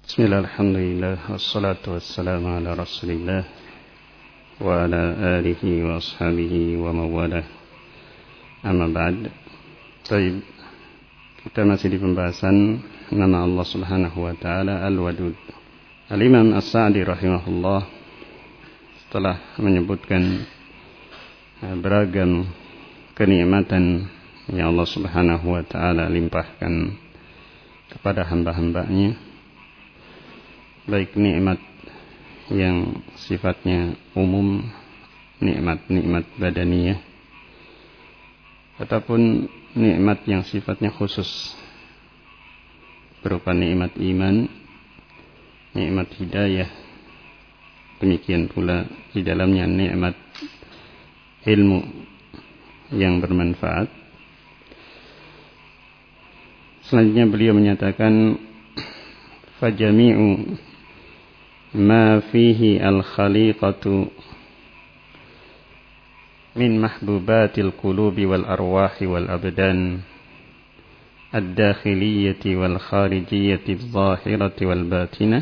Bismillah, alhamdulillah, wassalatu wassalamu ala rasulillah wa ala alihi wa ashabihi wa mawalah. Amma ba'd. Baik, kita masih di pembahasan nama Allah subhanahu wa ta'ala Al-Wadud. Al-Imam As-Sa'di rahimahullah setelah menyebutkan beragam kenikmatan yang Allah subhanahu wa ta'ala limpahkan kepada hamba-hambanya, baik nikmat yang sifatnya umum, nikmat-nikmat badaniyah, ataupun nikmat yang sifatnya khusus berupa nikmat iman, nikmat hidayah. Demikian pula di dalamnya nikmat ilmu yang bermanfaat. Selanjutnya beliau menyatakan fajami'u ma fihi al-khaliqatu min mahbubatil qulubi wal arwahi wal abdan ad-dakhiliyyati wal kharijiyyati adh-dhahirati wal batinah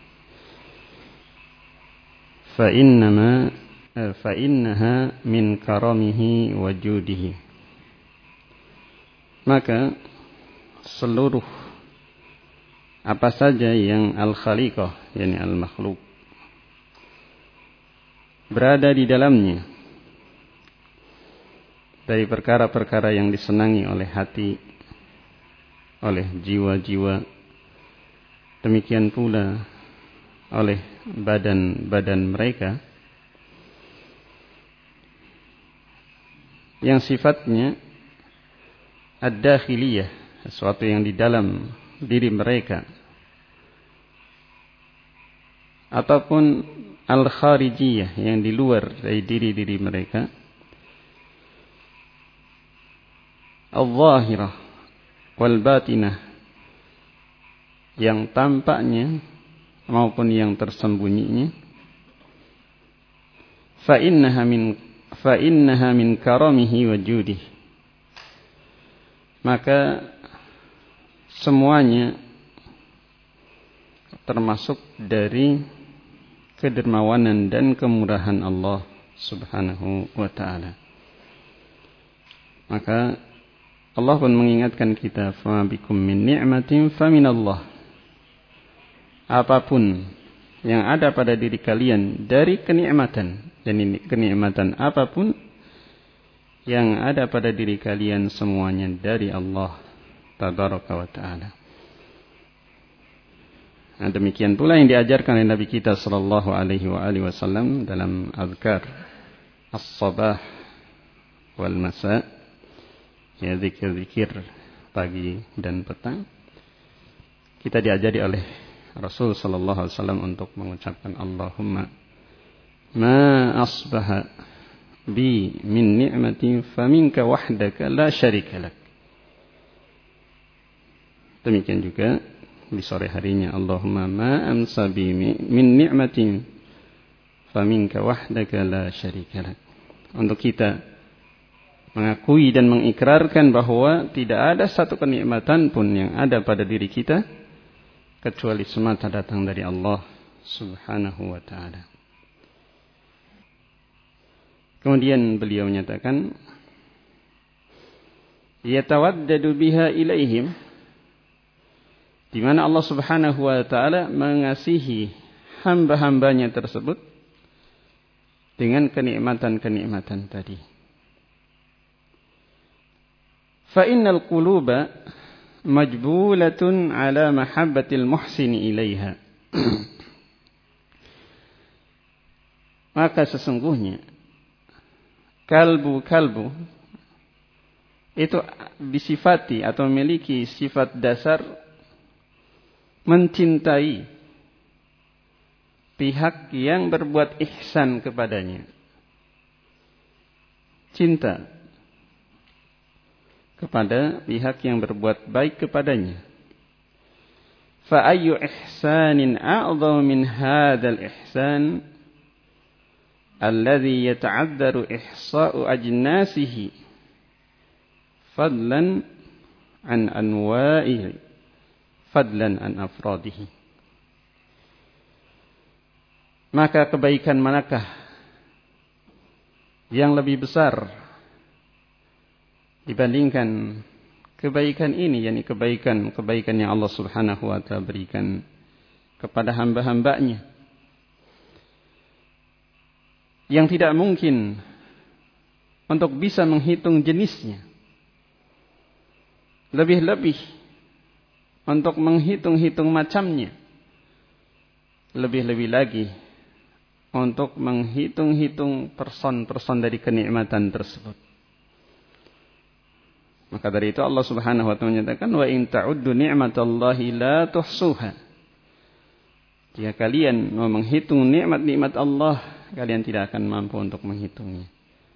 fa innaha min karamihi wa judihi. Maka seluruh apa saja yang al-khaliqah, yakni al-makhluk, berada di dalamnya dari perkara-perkara yang disenangi oleh hati, oleh jiwa-jiwa, demikian pula oleh badan-badan mereka, yang sifatnya ad-dakhiliyah, sesuatu yang di dalam diri mereka, ataupun al-kharijiyah, yang di luar dari diri-diri mereka, al-zahirah wal batinah, yang tampaknya maupun yang tersembunyinya. Fa innaha min karamihi wa judihi. Maka semuanya termasuk dari kedermawanan dan kemurahan Allah subhanahu wa ta'ala. Maka Allah pun mengingatkan kita, fa bikum min ni'matin fa min Allah. Apapun yang ada pada diri kalian dari kenikmatan, dan ini kenikmatan apapun yang ada pada diri kalian, semuanya dari Allah tabaraka wa ta'ala. Nah, demikian pula yang diajarkan oleh Nabi kita sallallahu alaihi wasallam dalam azkar as-sabah wal masa, ya, zikir-zikir pagi dan petang. Kita diajari oleh Rasul sallallahu alaihi wasallam untuk mengucapkan Allahumma ma asbaha bi min ni'matin faminka wahdaka la syarika lak. Demikian juga di sore harinya, Allahumma ma amsa bi min ni'matin faminka wahdaka la syarika lak. Untuk kita mengakui dan mengikrarkan bahwa tidak ada satu kenikmatan pun yang ada pada diri kita kecuali semata datang dari Allah subhanahu wa ta'ala. Kemudian beliau menyatakan, yatawaddadu biha ilaihim, di mana Allah subhanahu wa ta'ala mengasihi hamba-hambanya tersebut dengan kenikmatan-kenikmatan tadi. Fa innal quluba majbulatun ala mahabbatil muhsini ilaiha. Maka sesungguhnya kalbu itu disifati atau memiliki sifat dasar mencintai pihak yang berbuat ihsan kepadanya. Cinta kepada pihak yang berbuat baik kepadanya. Fa ayyu ihsanin a'dhamu min hadzal ihsan alladhi yata'addaru ihsa'u ajnasihi fadlan an anwa'ihi fadlan an afradihi. maka kebaikan manakah yang lebih besar dibandingkan kebaikan ini, yakni kebaikan yang Allah Subhanahu wa taala berikan kepada hamba-hambanya, yang tidak mungkin untuk bisa menghitung jenisnya, lebih-lebih untuk menghitung-hitung macamnya, lebih-lebih lagi untuk menghitung-hitung person-person dari kenikmatan tersebut. Maka dari itu Allah Subhanahu wa taala menyatakan, wa in ta'uddu ni'matallahi la tuhsuha. Jika kalian mau menghitung nikmat-nikmat Allah, kalian tidak akan mampu untuk menghitungnya.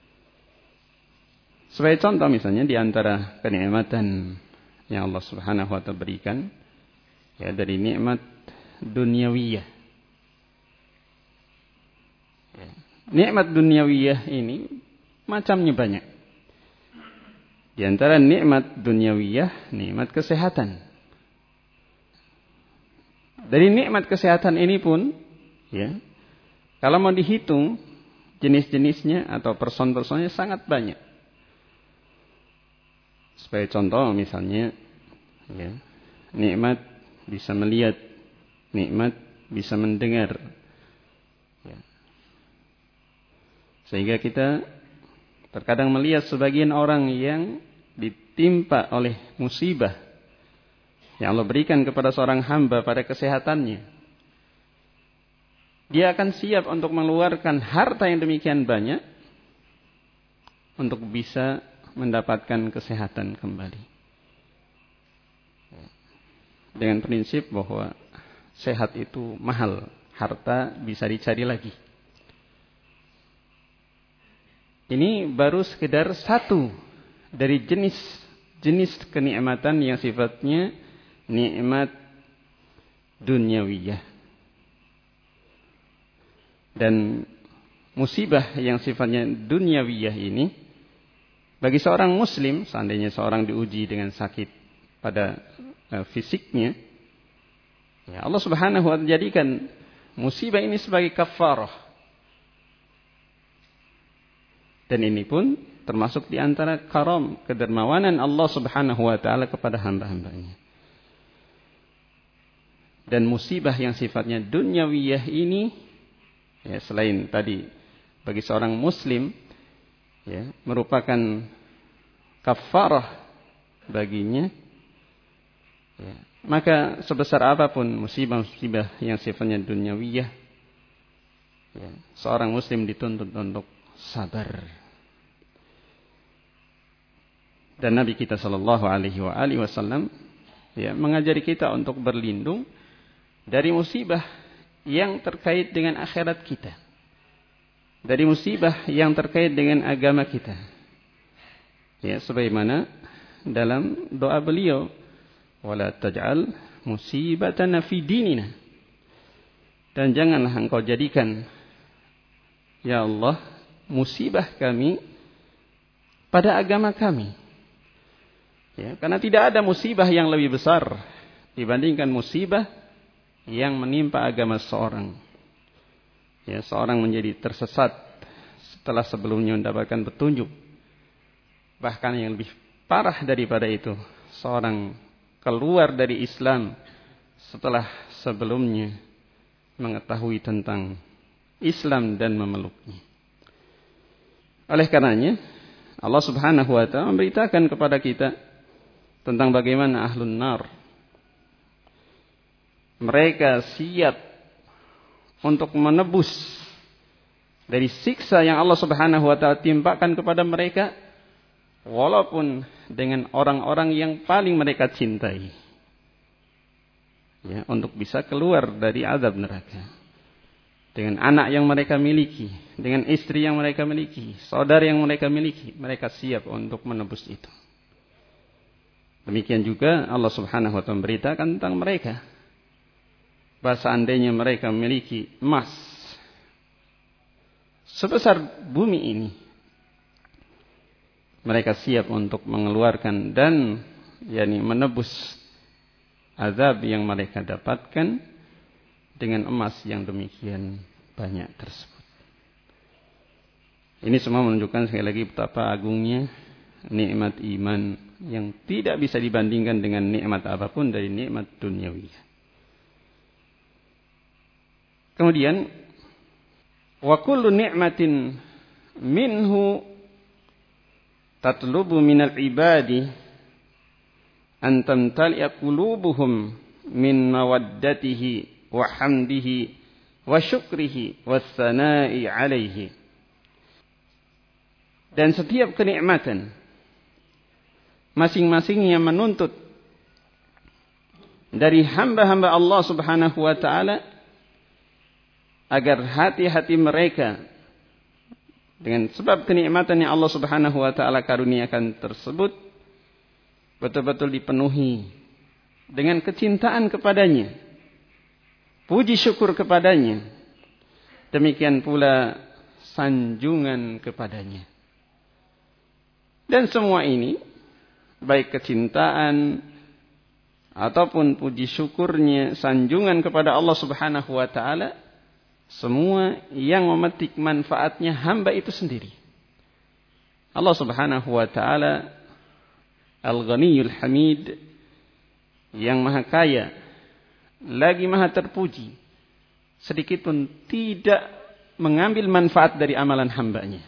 Sebagai contoh misalnya di antara kenikmatan yang Allah Subhanahu wa taala berikan, ya, dari nikmat duniawiyah. Ya. Nikmat duniawiyah ini macamnya banyak. Di antara nikmat duniawiyah, nikmat kesehatan. Dari nikmat kesehatan ini pun, ya, kalau mau dihitung jenis-jenisnya atau person-personnya sangat banyak. Sebagai contoh misalnya, ya, nikmat bisa melihat, nikmat bisa mendengar, ya. Sehingga kita terkadang melihat sebagian orang yang ditimpa oleh musibah yang Allah berikan kepada seorang hamba pada kesehatannya, dia akan siap untuk mengeluarkan harta yang demikian banyak untuk bisa mendapatkan kesehatan kembali. Dengan prinsip bahwa sehat itu mahal, harta bisa dicari lagi. Ini baru sekedar satu dari jenis kenikmatan yang sifatnya nikmat duniawiyah. Dan musibah yang sifatnya duniawiyah ini, bagi seorang muslim, seandainya seorang diuji dengan sakit pada fisiknya, ya, Allah Subhanahu wa taala jadikan musibah ini sebagai kafarah. Dan ini pun termasuk di antara karam, kedermawanan Allah Subhanahu wa taala kepada hamba-hambanya. Dan musibah yang sifatnya dunyawiyah ini, ya, selain tadi bagi seorang muslim, ya, merupakan kafarah baginya, ya, maka sebesar apapun musibah-musibah yang sifatnya dunyawiyah, ya, seorang muslim dituntut untuk sabar. Dan Nabi kita sallallahu alaihi wasallam, ya, mengajari kita untuk berlindung dari musibah yang terkait dengan akhirat kita, dari musibah yang terkait dengan agama kita. Ya, sebagaimana dalam doa beliau, wala taj'al musibatana fi dinina. Dan janganlah engkau jadikan, ya Allah, musibah kami pada agama kami. Ya, karena tidak ada musibah yang lebih besar dibandingkan musibah yang menimpa agama seorang. Ya, seorang menjadi tersesat setelah sebelumnya mendapatkan petunjuk. Bahkan yang lebih parah daripada itu, seorang keluar dari Islam setelah sebelumnya mengetahui tentang Islam dan memeluknya. Oleh karenanya, Allah Subhanahu wa taala memberitakan kepada kita tentang bagaimana ahlun nar. Mereka siap untuk menebus dari siksa yang Allah Subhanahu wa taala timpakan kepada mereka, walaupun dengan orang-orang yang paling mereka cintai. Ya, untuk bisa keluar dari azab neraka. Dengan anak yang mereka miliki, dengan istri yang mereka miliki, saudara yang mereka miliki, mereka siap untuk menebus itu. Demikian juga Allah Subhanahu wa taala memberitakan tentang mereka, bahwa seandainya mereka memiliki emas sebesar bumi ini, mereka siap untuk mengeluarkan dan, yakni, menebus azab yang mereka dapatkan dengan emas yang demikian banyak tersebut. Ini semua menunjukkan sekali lagi betapa agungnya nikmat iman yang tidak bisa dibandingkan dengan nikmat apapun dari nikmat duniawi. Kemudian wa kullu ni'matin minhu tatlubu minal ibadi an tamtali'a qulubuhum min mawaddatihi wa hamdihi wa syukrihi was sana'i alaihi. Dan setiap kenikmatan masing-masing yang menuntut dari hamba-hamba Allah Subhanahu wa taala agar hati-hati mereka dengan sebab kenikmatan yang Allah Subhanahu wa taala karuniakan tersebut betul-betul dipenuhi dengan kecintaan kepadanya, puji syukur kepadanya, demikian pula sanjungan kepadanya. Dan semua ini, baik kecintaan ataupun puji syukurnya, sanjungan kepada Allah Subhanahu wa taala, semua yang memetik manfaatnya hamba itu sendiri. Allah Subhanahu wa taala Al-Ghaniyul Hamid, yang maha kaya lagi maha terpuji, sedikit pun tidak mengambil manfaat dari amalan hambanya.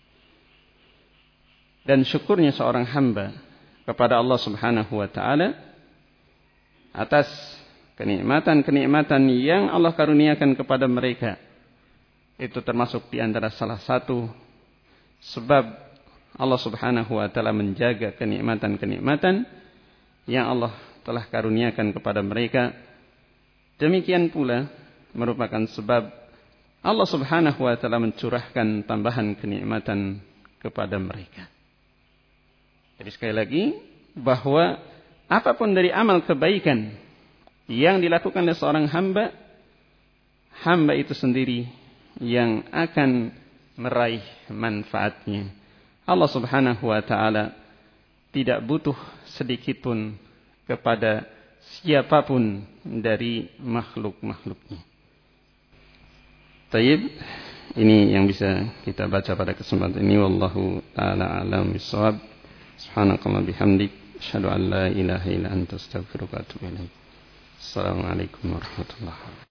Dan syukurnya seorang hamba kepada Allah Subhanahu wa taala atas kenikmatan-kenikmatan yang Allah karuniakan kepada mereka, itu termasuk di antara salah satu sebab Allah Subhanahu wa taala menjaga kenikmatan-kenikmatan yang Allah telah karuniakan kepada mereka. Demikian pula merupakan sebab Allah Subhanahu wa taala mencurahkan tambahan kenikmatan kepada mereka. Jadi sekali lagi, bahwa apapun dari amal kebaikan yang dilakukan oleh seorang hamba, hamba itu sendiri yang akan meraih manfaatnya. Allah Subhanahu wa taala tidak butuh sedikit pun kepada siapapun dari makhluk-makhluknya. Taib, ini yang bisa kita baca pada kesempatan ini. Wallahu ta'ala a'lam bissawab. Subhanakallah bihamdik, asyhadu an la ilaha illa anta, astaghfiruka wa atubu ilaik. Assalamualaikum warahmatullahi wabarakatuh.